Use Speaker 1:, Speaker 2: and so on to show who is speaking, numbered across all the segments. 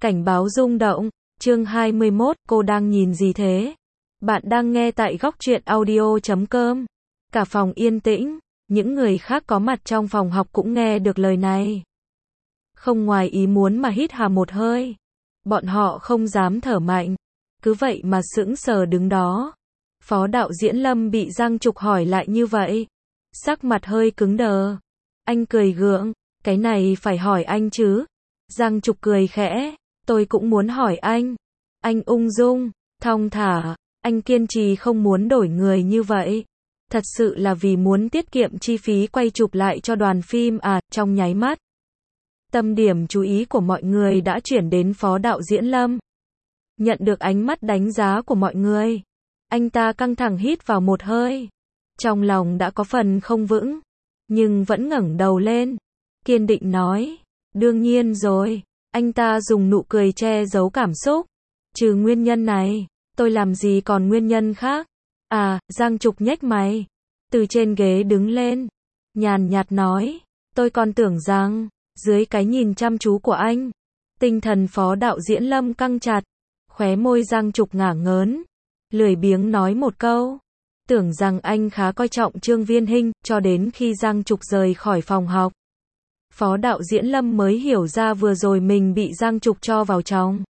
Speaker 1: Cảnh báo rung động, chương 21, cô đang nhìn gì thế? Bạn đang nghe tại góc truyện audio.com. Cả phòng yên tĩnh, những người khác có mặt trong phòng học cũng nghe được lời này. Không ngoài ý muốn mà hít hà một hơi. Bọn họ không dám thở mạnh, cứ vậy mà sững sờ đứng đó. Phó đạo diễn Lâm bị Giang Trục hỏi lại như vậy, sắc mặt hơi cứng đờ. Anh cười gượng, cái này phải hỏi anh chứ. Giang Trục cười khẽ, tôi cũng muốn hỏi anh. Anh ung dung, thong thả, anh kiên trì không muốn đổi người như vậy. Thật sự là vì muốn tiết kiệm chi phí quay chụp lại cho đoàn phim à, trong nháy mắt. Tâm điểm chú ý của mọi người đã chuyển đến phó đạo diễn Lâm. Nhận được ánh mắt đánh giá của mọi người, anh ta căng thẳng hít vào một hơi. Trong lòng đã có phần không vững, nhưng vẫn ngẩng đầu lên, kiên định nói, đương nhiên rồi. Anh ta dùng nụ cười che giấu cảm xúc. Trừ nguyên nhân này, tôi làm gì còn nguyên nhân khác? À, Giang Trục nhếch mày, từ trên ghế đứng lên, nhàn nhạt nói, tôi còn tưởng rằng, dưới cái nhìn chăm chú của anh, tinh thần phó đạo diễn Lâm căng chặt, khóe môi Giang Trục ngả ngớn, lười biếng nói một câu, tưởng rằng anh khá coi trọng Trương Viên Hinh, cho đến khi Giang Trục rời khỏi phòng học. Phó đạo diễn Lâm mới hiểu ra vừa rồi mình bị Giang Trục cho vào trong.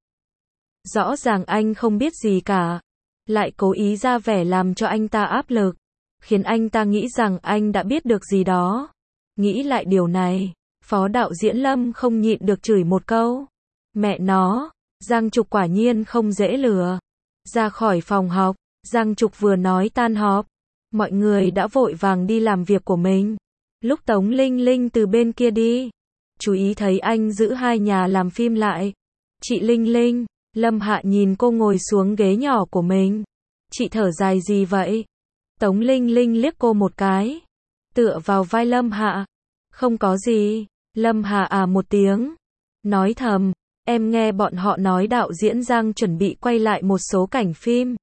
Speaker 1: Rõ ràng anh không biết gì cả, lại cố ý ra vẻ làm cho anh ta áp lực, khiến anh ta nghĩ rằng anh đã biết được gì đó. Nghĩ lại điều này, phó đạo diễn Lâm không nhịn được chửi một câu. Mẹ nó, Giang Trục quả nhiên không dễ lừa. Ra khỏi phòng học, Giang Trục vừa nói tan họp, mọi người đã vội vàng đi làm việc của mình. Lúc Tống Linh Linh từ bên kia đi, chú ý thấy anh giữ hai nhà làm phim lại. Chị Linh Linh, Lâm Hạ nhìn cô ngồi xuống ghế nhỏ của mình. Chị thở dài gì vậy? Tống Linh Linh liếc cô một cái, tựa vào vai Lâm Hạ. Không có gì. Lâm Hạ à một tiếng, nói thầm, em nghe bọn họ nói đạo diễn Giang chuẩn bị quay lại một số cảnh phim.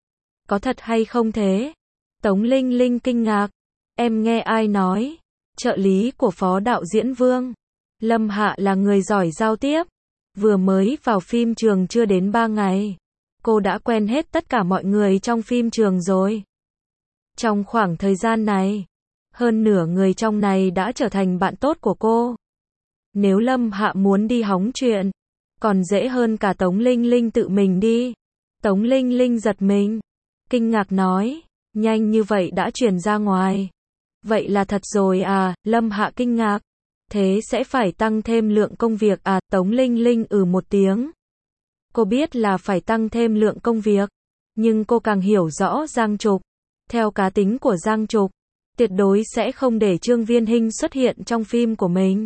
Speaker 1: Có thật hay không thế? Tống Linh Linh kinh ngạc, em nghe ai nói? Trợ lý của phó đạo diễn Vương. Lâm Hạ là người giỏi giao tiếp, vừa mới vào phim trường chưa đến 3 ngày, cô đã quen hết tất cả mọi người trong phim trường rồi. Trong khoảng thời gian này, hơn nửa người trong này đã trở thành bạn tốt của cô. Nếu Lâm Hạ muốn đi hóng chuyện, còn dễ hơn cả Tống Linh Linh tự mình đi. Tống Linh Linh giật mình, kinh ngạc nói, nhanh như vậy đã truyền ra ngoài. Vậy là thật rồi à? Lâm Hạ kinh ngạc, thế sẽ phải tăng thêm lượng công việc à? Tống Linh Linh một tiếng. Cô biết là phải tăng thêm lượng công việc, nhưng cô càng hiểu rõ Giang Trục. Theo cá tính của Giang Trục, tuyệt đối sẽ không để Trương Viên Hinh xuất hiện trong phim của mình.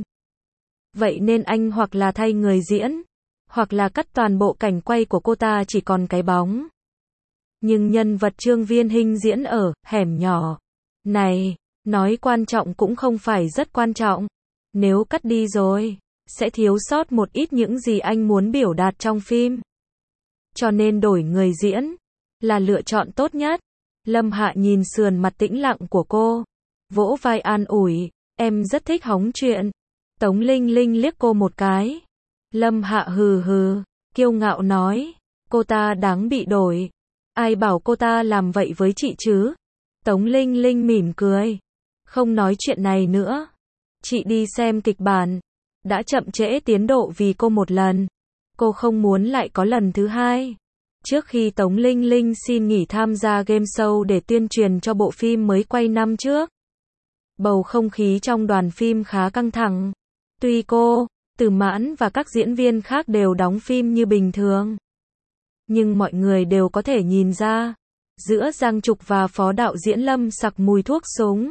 Speaker 1: Vậy nên anh hoặc là thay người diễn, hoặc là cắt toàn bộ cảnh quay của cô ta chỉ còn cái bóng. Nhưng nhân vật Trương Viên Hinh diễn ở hẻm nhỏ này, nói quan trọng cũng không phải rất quan trọng. Nếu cắt đi rồi, sẽ thiếu sót một ít những gì anh muốn biểu đạt trong phim. Cho nên đổi người diễn là lựa chọn tốt nhất. Lâm Hạ nhìn sườn mặt tĩnh lặng của cô, vỗ vai an ủi, em rất thích hóng chuyện. Tống Linh Linh liếc cô một cái. Lâm Hạ hừ hừ, kiêu ngạo nói, cô ta đáng bị đổi. Ai bảo cô ta làm vậy với chị chứ? Tống Linh Linh mỉm cười, không nói chuyện này nữa. Chị đi xem kịch bản, đã chậm trễ tiến độ vì cô một lần. Cô không muốn lại có lần thứ hai. Trước khi Tống Linh Linh xin nghỉ tham gia game show để tuyên truyền cho bộ phim mới quay năm trước, bầu không khí trong đoàn phim khá căng thẳng. Tuy cô, Từ Mãn và các diễn viên khác đều đóng phim như bình thường, nhưng mọi người đều có thể nhìn ra, giữa Giang Trục và phó đạo diễn Lâm sặc mùi thuốc súng.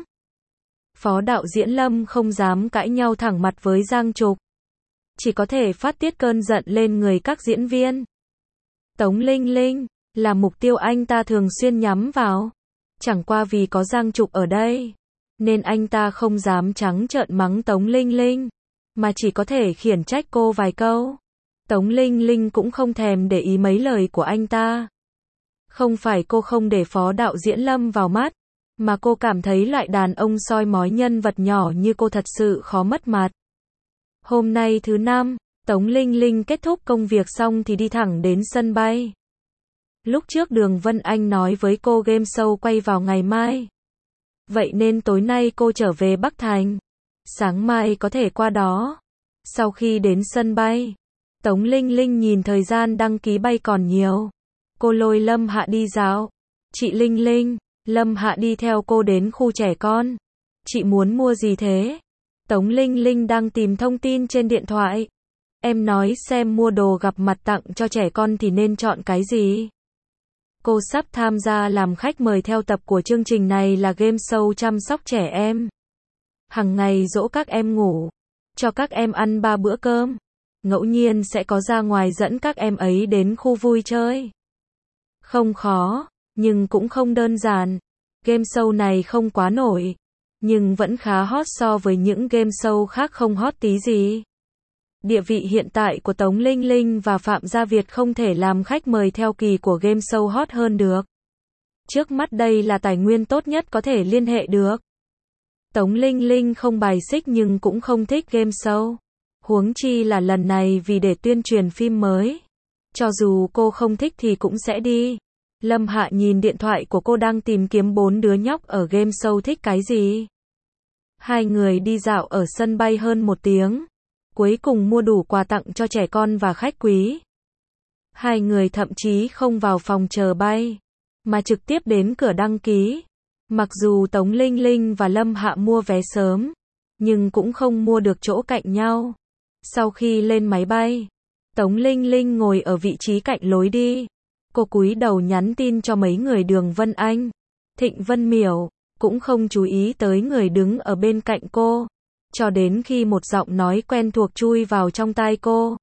Speaker 1: Phó đạo diễn Lâm không dám cãi nhau thẳng mặt với Giang Trục, chỉ có thể phát tiết cơn giận lên người các diễn viên. Tống Linh Linh là mục tiêu anh ta thường xuyên nhắm vào. Chẳng qua vì có Giang Trục ở đây, nên anh ta không dám trắng trợn mắng Tống Linh Linh, mà chỉ có thể khiển trách cô vài câu. Tống Linh Linh cũng không thèm để ý mấy lời của anh ta. Không phải cô không để phó đạo diễn Lâm vào mắt, mà cô cảm thấy loại đàn ông soi mói nhân vật nhỏ như cô thật sự khó mất mặt. Hôm nay thứ năm, Tống Linh Linh kết thúc công việc xong thì đi thẳng đến sân bay. Lúc trước Đường Vân Anh nói với cô game show quay vào ngày mai. Vậy nên tối nay cô trở về Bắc Thành. Sáng mai có thể qua đó. Sau khi đến sân bay, Tống Linh Linh nhìn thời gian đăng ký bay còn nhiều. Cô lôi Lâm Hạ đi dạo. Chị Linh Linh, Lâm Hạ đi theo cô đến khu trẻ con. Chị muốn mua gì thế? Tống Linh Linh đang tìm thông tin trên điện thoại. Em nói xem mua đồ gặp mặt tặng cho trẻ con thì nên chọn cái gì? Cô sắp tham gia làm khách mời theo tập của chương trình này là game show chăm sóc trẻ em. Hằng ngày dỗ các em ngủ, cho các em ăn 3 bữa cơm. Ngẫu nhiên sẽ có ra ngoài dẫn các em ấy đến khu vui chơi. Không khó, nhưng cũng không đơn giản. Game show này không quá nổi, nhưng vẫn khá hot so với những game show khác không hot tí gì. Địa vị hiện tại của Tống Linh Linh và Phạm Gia Việt không thể làm khách mời theo kỳ của game show hot hơn được. Trước mắt đây là tài nguyên tốt nhất có thể liên hệ được. Tống Linh Linh không bài xích nhưng cũng không thích game show. Huống chi là lần này vì để tuyên truyền phim mới. Cho dù cô không thích thì cũng sẽ đi. Lâm Hạ nhìn điện thoại của cô đang tìm kiếm 4 đứa nhóc ở game show thích cái gì. Hai người đi dạo ở sân bay hơn 1 tiếng. Cuối cùng mua đủ quà tặng cho trẻ con và khách quý. Hai người thậm chí không vào phòng chờ bay, mà trực tiếp đến cửa đăng ký. Mặc dù Tống Linh Linh và Lâm Hạ mua vé sớm, nhưng cũng không mua được chỗ cạnh nhau. Sau khi lên máy bay, Tống Linh Linh ngồi ở vị trí cạnh lối đi. Cô cúi đầu nhắn tin cho mấy người Đường Vân Anh, Thịnh Vân Miểu, cũng không chú ý tới người đứng ở bên cạnh cô. Cho đến khi một giọng nói quen thuộc chui vào trong tai cô.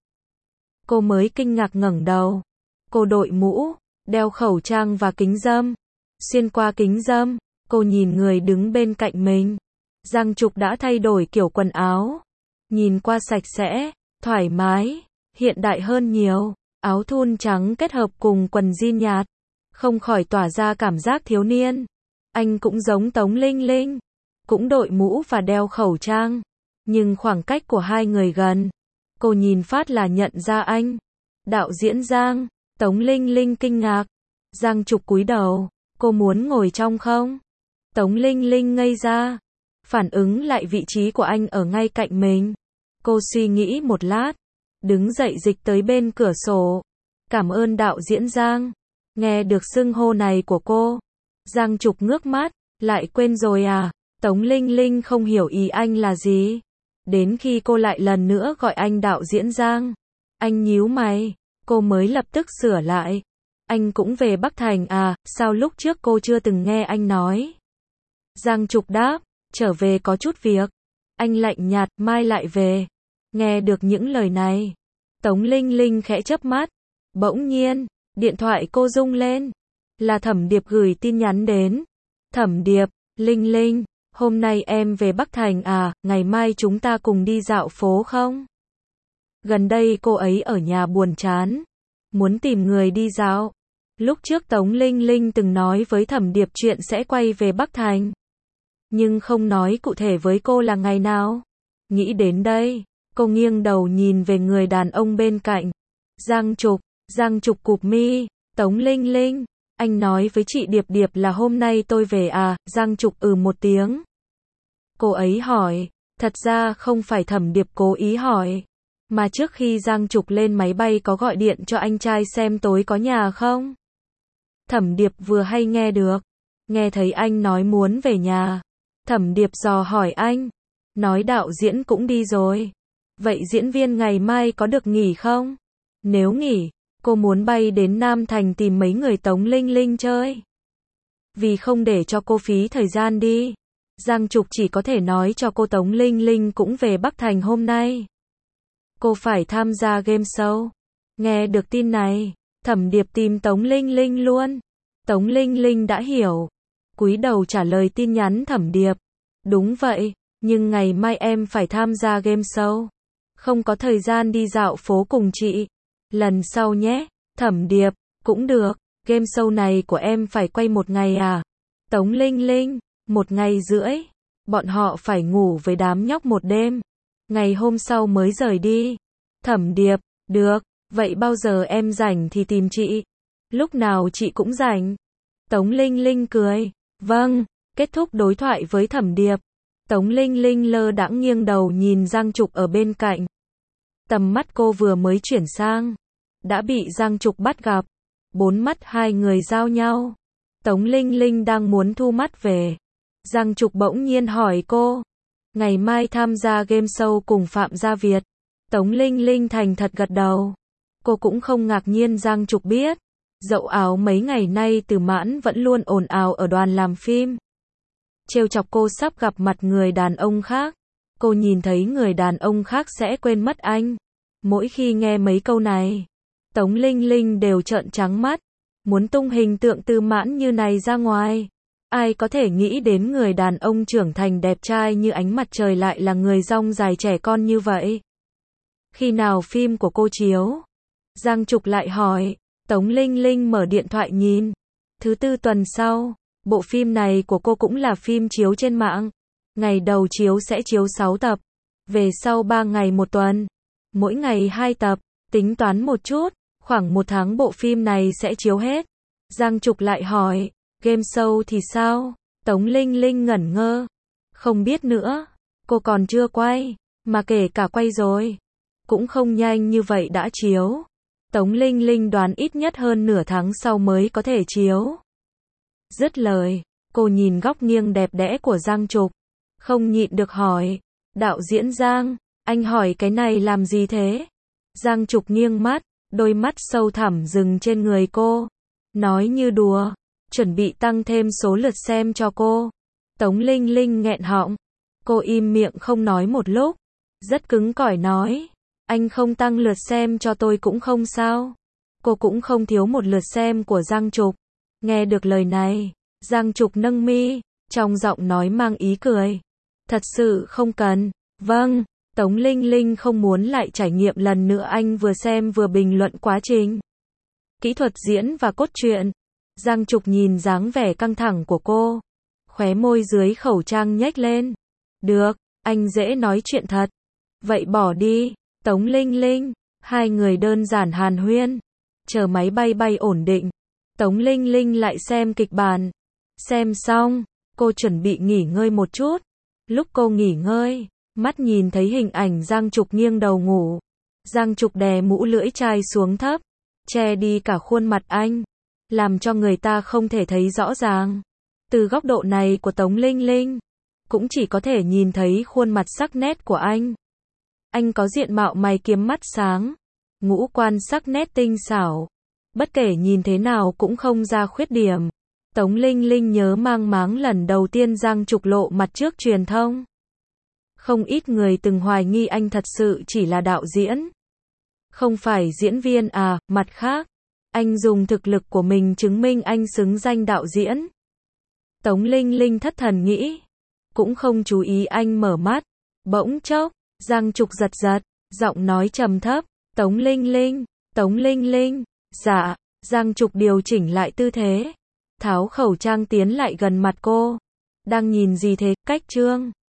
Speaker 1: Cô mới kinh ngạc ngẩng đầu. Cô đội mũ, đeo khẩu trang và kính râm. Xuyên qua kính râm, cô nhìn người đứng bên cạnh mình. Giang Trục đã thay đổi kiểu quần áo. Nhìn qua sạch sẽ, thoải mái, hiện đại hơn nhiều. Áo thun trắng kết hợp cùng quần jean nhạt, không khỏi tỏa ra cảm giác thiếu niên. Anh cũng giống Tống Linh Linh, cũng đội mũ và đeo khẩu trang. Nhưng khoảng cách của hai người gần. Cô nhìn phát là nhận ra anh. Đạo diễn Giang. Tống Linh Linh kinh ngạc. Giang Trục cúi đầu. Cô muốn ngồi trong không? Tống Linh Linh ngây ra. Phản ứng lại vị trí của anh ở ngay cạnh mình. Cô suy nghĩ một lát. Đứng dậy dịch tới bên cửa sổ. Cảm ơn đạo diễn Giang. Nghe được xưng hô này của cô. Giang Trục ngước mắt. Lại quên rồi à? Tống Linh Linh không hiểu ý anh là gì. Đến khi cô lại lần nữa gọi anh đạo diễn Giang. Anh nhíu mày. Cô mới lập tức sửa lại. Anh cũng về Bắc Thành à, sao lúc trước cô chưa từng nghe anh nói? Giang Trục đáp, trở về có chút việc. Anh lạnh nhạt, mai lại về. Nghe được những lời này, Tống Linh Linh khẽ chớp mắt. Bỗng nhiên, điện thoại cô rung lên. Là Thẩm Điệp gửi tin nhắn đến. Thẩm Điệp, Linh Linh, hôm nay em về Bắc Thành à, ngày mai chúng ta cùng đi dạo phố không? Gần đây cô ấy ở nhà buồn chán, muốn tìm người đi dạo. Lúc trước Tống Linh Linh từng nói với Thẩm Điệp chuyện sẽ quay về Bắc Thành, nhưng không nói cụ thể với cô là ngày nào. Nghĩ đến đây, cô nghiêng đầu nhìn về người đàn ông bên cạnh. Giang Trục cụp mi. Tống Linh Linh, anh nói với chị Điệp Điệp là hôm nay tôi về à? Giang Trục một tiếng. Cô ấy hỏi, thật ra không phải Thẩm Điệp cố ý hỏi, mà trước khi Giang Trục lên máy bay có gọi điện cho anh trai xem tối có nhà không. Thẩm Điệp vừa hay nghe được, nghe thấy anh nói muốn về nhà. Thẩm Điệp dò hỏi anh, nói đạo diễn cũng đi rồi. Vậy diễn viên ngày mai có được nghỉ không? Nếu nghỉ, cô muốn bay đến Nam Thành tìm mấy người Tống Linh Linh chơi. Vì không để cho cô phí thời gian đi, Giang Trục chỉ có thể nói cho cô Tống Linh Linh cũng về Bắc Thành hôm nay. Cô phải tham gia game show. Nghe được tin này, Thẩm Điệp tìm Tống Linh Linh luôn. Tống Linh Linh đã hiểu, cúi đầu trả lời tin nhắn Thẩm Điệp. Đúng vậy, nhưng ngày mai em phải tham gia game show. Không có thời gian đi dạo phố cùng chị. Lần sau nhé. Thẩm Điệp, cũng được, game show này của em phải quay 1 ngày à? Tống Linh Linh, 1 ngày rưỡi. Bọn họ phải ngủ với đám nhóc 1 đêm. Ngày hôm sau mới rời đi. Thẩm Điệp, được, vậy bao giờ em rảnh thì tìm chị. Lúc nào chị cũng rảnh. Tống Linh Linh cười, vâng, kết thúc đối thoại với Thẩm Điệp. Tống Linh Linh lơ đãng nghiêng đầu nhìn Giang Trục ở bên cạnh. Tầm mắt cô vừa mới chuyển sang, đã bị Giang Trục bắt gặp. Bốn mắt hai người giao nhau. Tống Linh Linh đang muốn thu mắt về. Giang Trục bỗng nhiên hỏi cô, ngày mai tham gia game show cùng Phạm Gia Việt. Tống Linh Linh thành thật gật đầu. Cô cũng không ngạc nhiên Giang Trục biết. Dậu áo mấy ngày nay Từ Mãn vẫn luôn ồn ào ở đoàn làm phim. Trêu chọc cô sắp gặp mặt người đàn ông khác. Cô nhìn thấy người đàn ông khác sẽ quên mất anh. Mỗi khi nghe mấy câu này, Tống Linh Linh đều trợn trắng mắt. Muốn tung hình tượng Từ Mãn như này ra ngoài. Ai có thể nghĩ đến người đàn ông trưởng thành đẹp trai như ánh mặt trời lại là người dong dài trẻ con như vậy. Khi nào phim của cô chiếu? Giang Trục lại hỏi. Tống Linh Linh mở điện thoại nhìn. Thứ tư tuần sau. Bộ phim này của cô cũng là phim chiếu trên mạng. Ngày đầu chiếu sẽ chiếu 6 tập. Về sau 3 ngày một tuần. Mỗi ngày 2 tập. Tính toán một chút. Khoảng 1 tháng bộ phim này sẽ chiếu hết. Giang Trục lại hỏi. Game show thì sao? Tống Linh Linh ngẩn ngơ. Không biết nữa. Cô còn chưa quay. Mà kể cả quay rồi. Cũng không nhanh như vậy đã chiếu. Tống Linh Linh đoán ít nhất hơn nửa tháng sau mới có thể chiếu. Dứt lời, cô nhìn góc nghiêng đẹp đẽ của Giang Trục. Không nhịn được hỏi. Đạo diễn Giang, anh hỏi cái này làm gì thế? Giang Trục nghiêng mắt, đôi mắt sâu thẳm dừng trên người cô. Nói như đùa, chuẩn bị tăng thêm số lượt xem cho cô. Tống Linh Linh nghẹn họng. Cô im miệng không nói một lúc. Rất cứng cỏi nói. Anh không tăng lượt xem cho tôi cũng không sao. Cô cũng không thiếu một lượt xem của Giang Trục. Nghe được lời này, Giang Trục nâng mi, trong giọng nói mang ý cười. Thật sự không cần. Vâng, Tống Linh Linh không muốn lại trải nghiệm lần nữa anh vừa xem vừa bình luận quá trình. Kỹ thuật diễn và cốt truyện. Giang Trục nhìn dáng vẻ căng thẳng của cô. Khóe môi dưới khẩu trang nhếch lên. Được, anh dễ nói chuyện thật. Vậy bỏ đi. Tống Linh Linh, hai người đơn giản hàn huyên. Chờ máy bay bay ổn định. Tống Linh Linh lại xem kịch bản. Xem xong, cô chuẩn bị nghỉ ngơi một chút. Lúc cô nghỉ ngơi, mắt nhìn thấy hình ảnh Giang Trục nghiêng đầu ngủ. Giang Trục đè mũ lưỡi chai xuống thấp, che đi cả khuôn mặt anh, làm cho người ta không thể thấy rõ ràng. Từ góc độ này của Tống Linh Linh, cũng chỉ có thể nhìn thấy khuôn mặt sắc nét của anh. Anh có diện mạo mày kiếm mắt sáng, ngũ quan sắc nét tinh xảo. Bất kể nhìn thế nào cũng không ra khuyết điểm. Tống Linh Linh nhớ mang máng lần đầu tiên Giang Trục lộ mặt trước truyền thông. Không ít người từng hoài nghi anh thật sự chỉ là đạo diễn. Không phải diễn viên à, mặt khác. Anh dùng thực lực của mình chứng minh anh xứng danh đạo diễn. Tống Linh Linh thất thần nghĩ. Cũng không chú ý anh mở mắt. Bỗng chốc, Giang Trục giật giật, giọng nói trầm thấp. Tống Linh Linh, Tống Linh Linh. Dạ, Giang Trục điều chỉnh lại tư thế. Tháo khẩu trang tiến lại gần mặt cô. Đang nhìn gì thế, cách trương?